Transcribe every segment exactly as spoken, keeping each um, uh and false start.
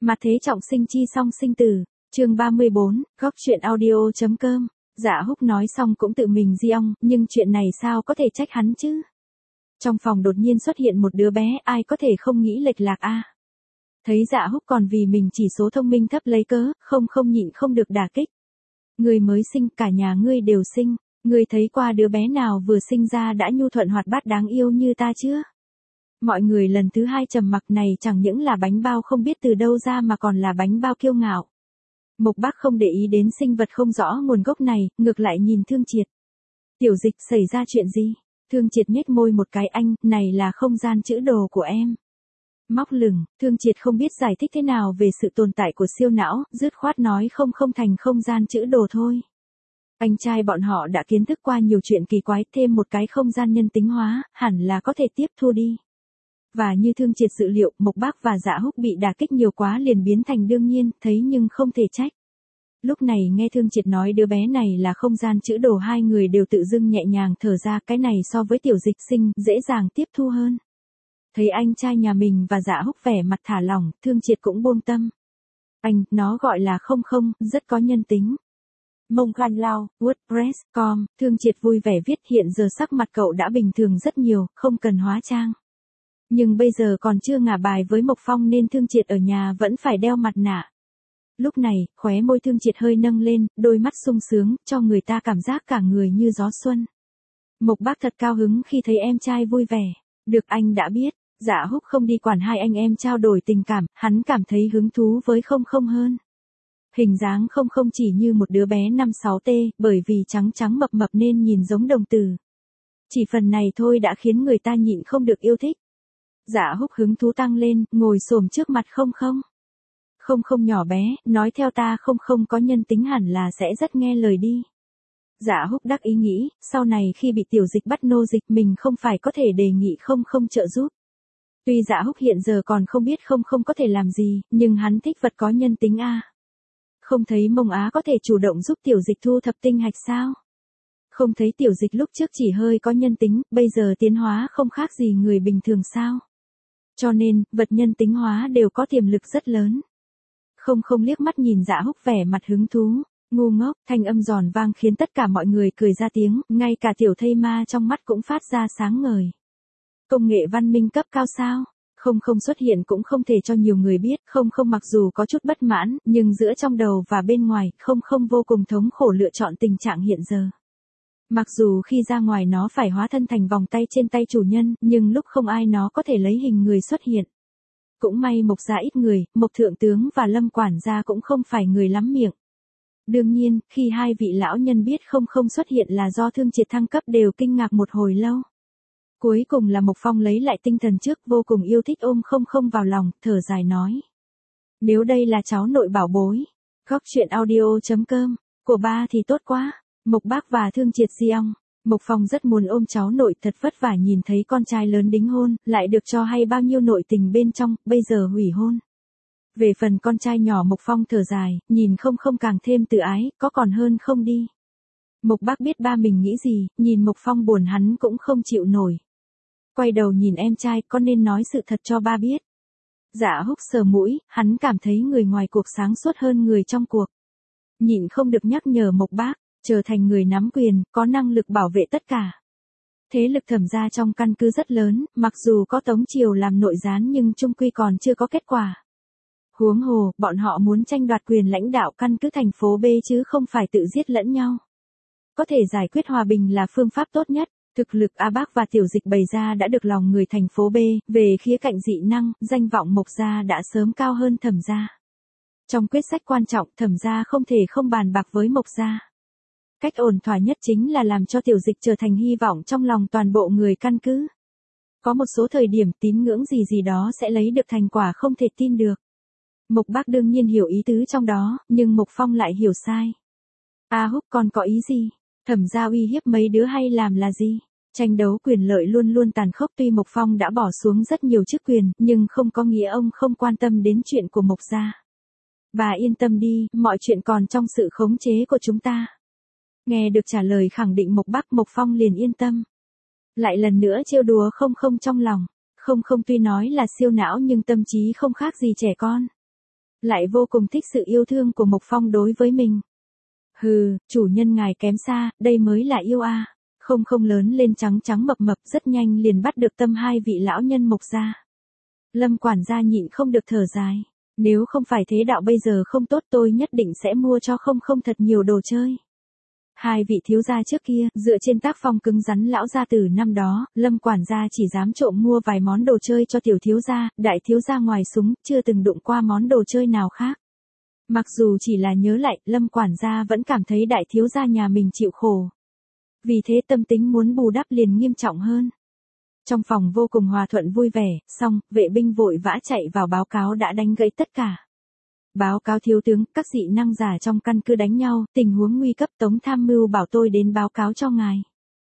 Mà thế trọng sinh chi song sinh tử, chương ba mươi bốn, góc truyện audio.com. Dạ Húc nói xong cũng tự mình di ong, nhưng chuyện này sao có thể trách hắn chứ? Trong phòng đột nhiên xuất hiện một đứa bé, ai có thể không nghĩ lệch lạc a? Thấy Dạ Húc còn vì mình chỉ số thông minh thấp lấy cớ, không không nhịn không được đả kích. Người mới sinh, cả nhà ngươi đều sinh, ngươi thấy qua đứa bé nào vừa sinh ra đã nhu thuận hoạt bát đáng yêu như ta chưa? Mọi người lần thứ hai trầm mặc, này chẳng những là bánh bao không biết từ đâu ra mà còn là bánh bao kiêu ngạo. Mộc Bác không để ý đến sinh vật không rõ nguồn gốc này, ngược lại nhìn Thương Triệt. Tiểu Dịch, xảy ra chuyện gì? Thương Triệt nhếch môi một cái, anh, này là không gian trữ đồ của em. Móc lửng, Thương Triệt không biết giải thích thế nào về sự tồn tại của siêu não, dứt khoát nói không không thành không gian trữ đồ thôi. Anh trai bọn họ đã kiến thức qua nhiều chuyện kỳ quái, thêm một cái không gian nhân tính hóa, hẳn là có thể tiếp thu đi. Và như Thương Triệt dự liệu, Mộc Bác và Dạ Húc bị đả kích nhiều quá liền biến thành đương nhiên, thấy nhưng không thể trách. Lúc này nghe Thương Triệt nói đứa bé này là không gian trữ đồ, hai người đều tự dưng nhẹ nhàng thở ra, cái này so với Tiểu Dịch sinh, dễ dàng tiếp thu hơn. Thấy anh trai nhà mình và Dạ Húc vẻ mặt thả lỏng, Thương Triệt cũng buông tâm. Anh, nó gọi là không không, rất có nhân tính. Mông Gan Lao, WordPress chấm com, Thương Triệt vui vẻ viết, hiện giờ sắc mặt cậu đã bình thường rất nhiều, không cần hóa trang. Nhưng bây giờ còn chưa ngả bài với Mộc Phong nên Thương Triệt ở nhà vẫn phải đeo mặt nạ. Lúc này, khóe môi Thương Triệt hơi nâng lên, đôi mắt sung sướng, cho người ta cảm giác cả người như gió xuân. Mộc Bác thật cao hứng khi thấy em trai vui vẻ. Được, anh đã biết. Dạ Húc không đi quản hai anh em trao đổi tình cảm, hắn cảm thấy hứng thú với không không hơn. Hình dáng không không chỉ như một đứa bé năm sáu tê, bởi vì trắng trắng mập mập nên nhìn giống đồng tử. Chỉ phần này thôi đã khiến người ta nhịn không được yêu thích. Dạ Húc hứng thú tăng lên, ngồi xổm trước mặt không không. Không không nhỏ bé, nói theo ta không không có nhân tính hẳn là sẽ rất nghe lời đi. Dạ Húc đắc ý nghĩ, sau này khi bị Tiểu Dịch bắt nô dịch mình không phải có thể đề nghị không không trợ giúp. Tuy Dạ Húc hiện giờ còn không biết không không có thể làm gì, nhưng hắn thích vật có nhân tính a. Không thấy Mông Á có thể chủ động giúp Tiểu Dịch thu thập tinh hạch sao? Không thấy Tiểu Dịch lúc trước chỉ hơi có nhân tính, bây giờ tiến hóa không khác gì người bình thường sao? Cho nên, vật nhân tính hóa đều có tiềm lực rất lớn. Không không liếc mắt nhìn Dạ Húc vẻ mặt hứng thú, ngu ngốc, thanh âm giòn vang khiến tất cả mọi người cười ra tiếng, ngay cả Tiểu Thây Ma trong mắt cũng phát ra sáng ngời. Công nghệ văn minh cấp cao sao? Không không xuất hiện cũng không thể cho nhiều người biết, không không mặc dù có chút bất mãn, nhưng giữa trong đầu và bên ngoài, không không vô cùng thống khổ lựa chọn tình trạng hiện giờ. Mặc dù khi ra ngoài nó phải hóa thân thành vòng tay trên tay chủ nhân, nhưng lúc không ai nó có thể lấy hình người xuất hiện. Cũng may Mộc gia ít người, Mộc thượng tướng và Lâm quản gia cũng không phải người lắm miệng. Đương nhiên, khi hai vị lão nhân biết không không xuất hiện là do Thương Triệt thăng cấp đều kinh ngạc một hồi lâu. Cuối cùng là Mộc Phong lấy lại tinh thần trước, vô cùng yêu thích ôm không không vào lòng, thở dài nói. Nếu đây là cháu nội bảo bối, góc truyện audio.com, của ba thì tốt quá. Mộc Bác và Thương Triệt di ong. Mộc Phong rất muốn ôm cháu nội, thật vất vả nhìn thấy con trai lớn đính hôn, lại được cho hay bao nhiêu nội tình bên trong, bây giờ hủy hôn. Về phần con trai nhỏ Mộc Phong thở dài, nhìn không không càng thêm tự ái, có còn hơn không đi. Mộc Bác biết ba mình nghĩ gì, nhìn Mộc Phong buồn hắn cũng không chịu nổi. Quay đầu nhìn em trai, có nên nói sự thật cho ba biết. Dạ Húc sờ mũi, hắn cảm thấy người ngoài cuộc sáng suốt hơn người trong cuộc. Nhịn không được nhắc nhở Mộc Bác, trở thành người nắm quyền, có năng lực bảo vệ tất cả. Thế lực Thẩm gia trong căn cứ rất lớn, mặc dù có Tống Triều làm nội gián nhưng chung quy còn chưa có kết quả. Huống hồ, bọn họ muốn tranh đoạt quyền lãnh đạo căn cứ thành phố B chứ không phải tự giết lẫn nhau. Có thể giải quyết hòa bình là phương pháp tốt nhất. Thực lực A Bác và Tiểu Dịch bày ra đã được lòng người thành phố B, về khía cạnh dị năng, danh vọng Mộc gia đã sớm cao hơn Thẩm gia. Trong quyết sách quan trọng, Thẩm gia không thể không bàn bạc với Mộc gia. Cách ổn thỏa nhất chính là làm cho Tiểu Dịch trở thành hy vọng trong lòng toàn bộ người căn cứ. Có một số thời điểm tín ngưỡng gì gì đó sẽ lấy được thành quả không thể tin được. Mộc Bác đương nhiên hiểu ý tứ trong đó, nhưng Mộc Phong lại hiểu sai. A Húc còn có ý gì? Thẩm gia uy hiếp mấy đứa hay làm là gì? Tranh đấu quyền lợi luôn luôn tàn khốc, tuy Mộc Phong đã bỏ xuống rất nhiều chức quyền, nhưng không có nghĩa ông không quan tâm đến chuyện của Mộc gia. Bà yên tâm đi, mọi chuyện còn trong sự khống chế của chúng ta. Nghe được trả lời khẳng định Mộc Bác, Mộc Phong liền yên tâm. Lại lần nữa trêu đùa không không trong lòng. Không không tuy nói là siêu não nhưng tâm trí không khác gì trẻ con. lại vô cùng thích sự yêu thương của Mộc Phong đối với mình. Hừ, chủ nhân ngài kém xa, đây mới là yêu a. Không không lớn lên trắng trắng mập mập rất nhanh liền bắt được tâm hai vị lão nhân Mộc gia. Lâm quản gia nhịn không được thở dài. Nếu không phải thế đạo bây giờ không tốt tôi nhất định sẽ mua cho không không thật nhiều đồ chơi. Hai vị thiếu gia trước kia, dựa trên tác phong cứng rắn lão gia từ năm đó, Lâm quản gia chỉ dám trộm mua vài món đồ chơi cho tiểu thiếu gia, đại thiếu gia ngoài súng, chưa từng đụng qua món đồ chơi nào khác. Mặc dù chỉ là nhớ lại, Lâm quản gia vẫn cảm thấy đại thiếu gia nhà mình chịu khổ. Vì thế tâm tính muốn bù đắp liền nghiêm trọng hơn. Trong phòng vô cùng hòa thuận vui vẻ, xong, vệ binh vội vã chạy vào báo cáo đã đánh gãy tất cả. Báo cáo thiếu tướng, các dị năng giả trong căn cứ đánh nhau, tình huống nguy cấp, Tống tham mưu bảo tôi đến báo cáo cho ngài.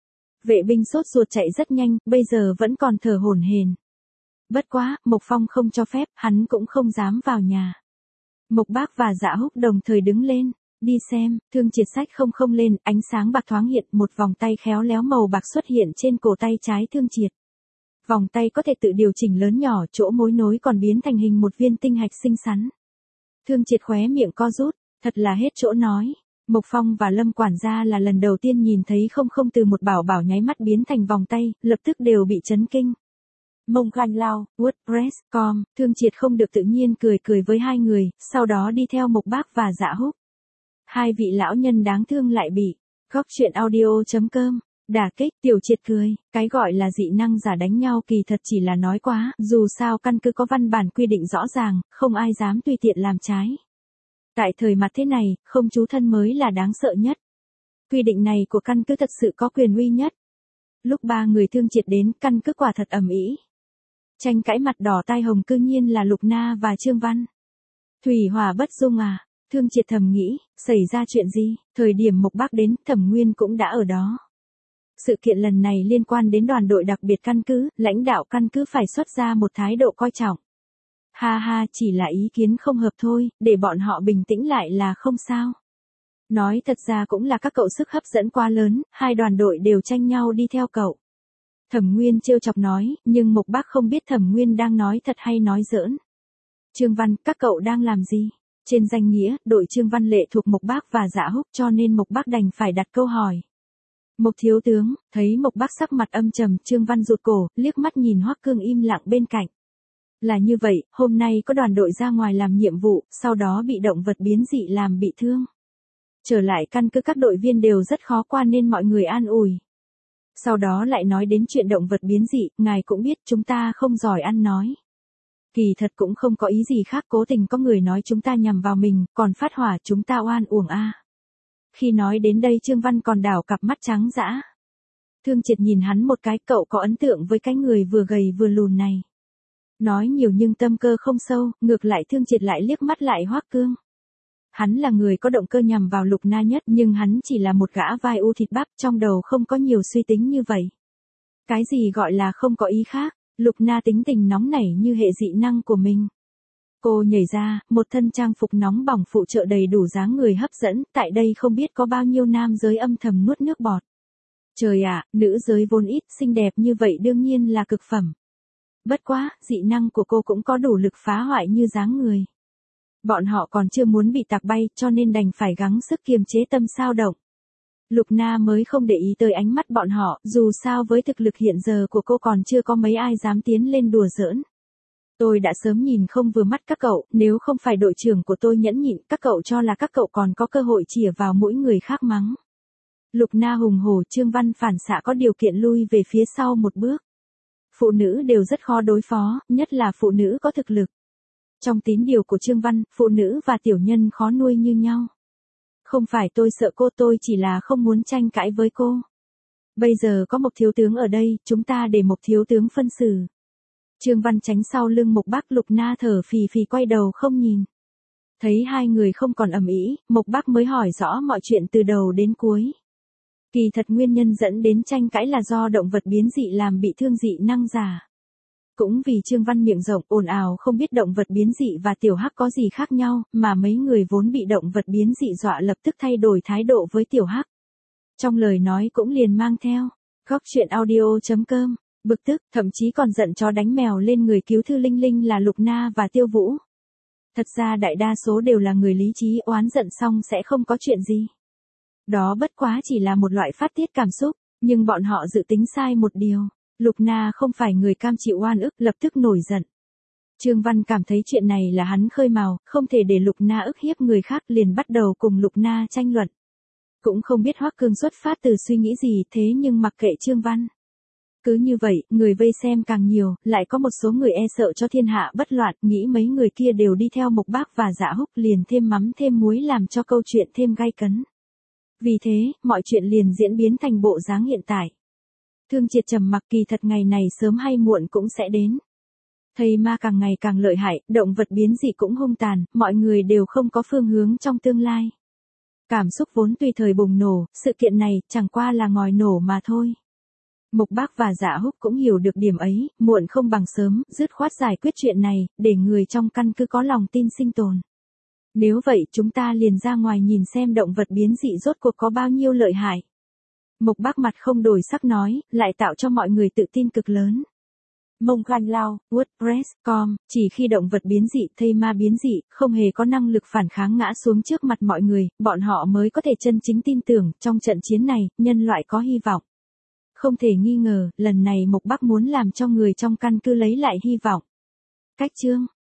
Vệ binh sốt ruột chạy rất nhanh, bây giờ vẫn còn thở hổn hển. Bất quá, Mộc Phong không cho phép, hắn cũng không dám vào nhà. Mộc Bác và Dạ Húc đồng thời đứng lên, đi xem, Thương Triệt sách không không lên, ánh sáng bạc thoáng hiện, một vòng tay khéo léo màu bạc xuất hiện trên cổ tay trái Thương Triệt. Vòng tay có thể tự điều chỉnh lớn nhỏ, chỗ mối nối còn biến thành hình một viên tinh hạch xinh xắn. Thương Triệt khóe miệng co rút, thật là hết chỗ nói. Mộc Phong và Lâm quản gia là lần đầu tiên nhìn thấy không không từ một bảo bảo nháy mắt biến thành vòng tay, lập tức đều bị chấn kinh. Mông Khanh Lao, WordPress chấm com, Thương Triệt không được tự nhiên cười cười với hai người, sau đó đi theo Mộc Bác và Dạ Húc. Hai vị lão nhân đáng thương lại bị góc truyện audio chấm com đả kích. Tiểu Triệt cười, cái gọi là dị năng giả đánh nhau kỳ thật chỉ là nói quá, dù sao căn cứ có văn bản quy định rõ ràng, không ai dám tùy tiện làm trái. Tại thời mặt thế này, không chú thân mới là đáng sợ nhất. Quy định này của căn cứ thật sự có quyền uy nhất. Lúc ba người Thương Triệt đến, căn cứ quả thật ầm ĩ. Tranh cãi mặt đỏ tai hồng cư nhiên là Lục Na và Trương Văn. Thủy hỏa bất dung à? Thương Triệt thầm nghĩ, xảy ra chuyện gì? Thời điểm Mộc Bác đến, Thẩm Nguyên cũng đã ở đó. Sự kiện lần này liên quan đến đoàn đội đặc biệt căn cứ, lãnh đạo căn cứ phải xuất ra một thái độ coi trọng. Ha ha, chỉ là ý kiến không hợp thôi, để bọn họ bình tĩnh lại là không sao. Nói thật ra cũng là các cậu sức hấp dẫn quá lớn, hai đoàn đội đều tranh nhau đi theo cậu. Thẩm Nguyên trêu chọc nói, nhưng Mộc Bác không biết Thẩm Nguyên đang nói thật hay nói giỡn. Trương Văn, các cậu đang làm gì? Trên danh nghĩa, đội Trương Văn lệ thuộc Mộc Bác và Dạ Húc cho nên Mộc Bác đành phải đặt câu hỏi. Mộc thiếu tướng, thấy Mộc Bác sắc mặt âm trầm, Trương Văn rụt cổ, liếc mắt nhìn Hoắc Cương im lặng bên cạnh. Là như vậy, hôm nay có đoàn đội ra ngoài làm nhiệm vụ, sau đó bị động vật biến dị làm bị thương. Trở lại căn cứ các đội viên đều rất khó qua nên mọi người an ủi. Sau đó lại nói đến chuyện động vật biến dị, ngài cũng biết chúng ta không giỏi ăn nói. Kỳ thật cũng không có ý gì khác, cố tình có người nói chúng ta nhằm vào mình, còn phát hỏa chúng ta oan uổng a. À. Khi nói đến đây Trương Văn còn đảo cặp mắt trắng dã. Thương Triệt nhìn hắn một cái, cậu có ấn tượng với cái người vừa gầy vừa lùn này. Nói nhiều nhưng tâm cơ không sâu, ngược lại Thương Triệt lại liếc mắt lại Hoắc Cương. Hắn là người có động cơ nhằm vào Lục Na nhất, nhưng hắn chỉ là một gã vai u thịt bắp, trong đầu không có nhiều suy tính như vậy. Cái gì gọi là không có ý khác, Lục Na tính tình nóng nảy như hệ dị năng của mình. Cô nhảy ra, một thân trang phục nóng bỏng phụ trợ đầy đủ dáng người hấp dẫn, tại đây không biết có bao nhiêu nam giới âm thầm nuốt nước bọt. Trời ạ, nữ giới vốn ít, xinh đẹp như vậy đương nhiên là cực phẩm. Bất quá, dị năng của cô cũng có đủ lực phá hoại như dáng người. Bọn họ còn chưa muốn bị tạc bay, cho nên đành phải gắng sức kiềm chế tâm sao động. Lục Na mới không để ý tới ánh mắt bọn họ, dù sao với thực lực hiện giờ của cô còn chưa có mấy ai dám tiến lên đùa giỡn. Tôi đã sớm nhìn không vừa mắt các cậu, nếu không phải đội trưởng của tôi nhẫn nhịn, các cậu cho là các cậu còn có cơ hội chĩa vào mỗi người khác mắng. Lục Na hùng hổ, Trương Văn phản xạ có điều kiện lui về phía sau một bước. Phụ nữ đều rất khó đối phó, nhất là phụ nữ có thực lực. Trong tín điều của Trương Văn, phụ nữ và tiểu nhân khó nuôi như nhau. Không phải tôi sợ cô, tôi chỉ là không muốn tranh cãi với cô. Bây giờ có Mộc thiếu tướng ở đây, chúng ta để Mộc thiếu tướng phân xử. Trương Văn tránh sau lưng Mộc Bác, Lục Na thở phì phì quay đầu không nhìn. Thấy hai người không còn ầm ĩ, Mộc Bác mới hỏi rõ mọi chuyện từ đầu đến cuối. Kỳ thật nguyên nhân dẫn đến tranh cãi là do động vật biến dị làm bị thương dị năng giả. Cũng vì Trương Văn miệng rộng ồn ào không biết động vật biến dị và tiểu hắc có gì khác nhau, mà mấy người vốn bị động vật biến dị dọa lập tức thay đổi thái độ với tiểu hắc. Trong lời nói cũng liền mang theo, góc truyện audio chấm com, bực tức, thậm chí còn giận chó đánh mèo lên người cứu thư Linh Linh là Lục Na và Tiêu Vũ. Thật ra đại đa số đều là người lý trí, oán giận xong sẽ không có chuyện gì. Đó bất quá chỉ là một loại phát tiết cảm xúc, nhưng bọn họ dự tính sai một điều. Lục Na không phải người cam chịu oan ức, lập tức nổi giận. Trương Văn cảm thấy chuyện này là hắn khơi mào, không thể để Lục Na ức hiếp người khác, liền bắt đầu cùng Lục Na tranh luận. Cũng không biết Hoắc Cương xuất phát từ suy nghĩ gì, thế nhưng mặc kệ Trương Văn. Cứ như vậy, người vây xem càng nhiều, lại có một số người e sợ cho thiên hạ bất loạn, nghĩ mấy người kia đều đi theo Mộc Bác và Dạ Húc, liền thêm mắm thêm muối làm cho câu chuyện thêm gay cấn. Vì thế, mọi chuyện liền diễn biến thành bộ dáng hiện tại. Thương Triệt trầm mặc, kỳ thật ngày này sớm hay muộn cũng sẽ đến. Thầy ma càng ngày càng lợi hại, động vật biến dị cũng hung tàn, mọi người đều không có phương hướng trong tương lai. Cảm xúc vốn tùy thời bùng nổ, sự kiện này chẳng qua là ngòi nổ mà thôi. Mộc Bác và Dạ Húc cũng hiểu được điểm ấy, muộn không bằng sớm, dứt khoát giải quyết chuyện này, để người trong căn cứ có lòng tin sinh tồn. Nếu vậy chúng ta liền ra ngoài nhìn xem động vật biến dị rốt cuộc có bao nhiêu lợi hại. Mộc Bác mặt không đổi sắc nói, lại tạo cho mọi người tự tin cực lớn. Mông Khan Lao, WordPress chấm com, chỉ khi động vật biến dị, thây ma biến dị, không hề có năng lực phản kháng ngã xuống trước mặt mọi người, bọn họ mới có thể chân chính tin tưởng, trong trận chiến này, nhân loại có hy vọng. Không thể nghi ngờ, lần này Mộc Bác muốn làm cho người trong căn cứ lấy lại hy vọng. Cách chương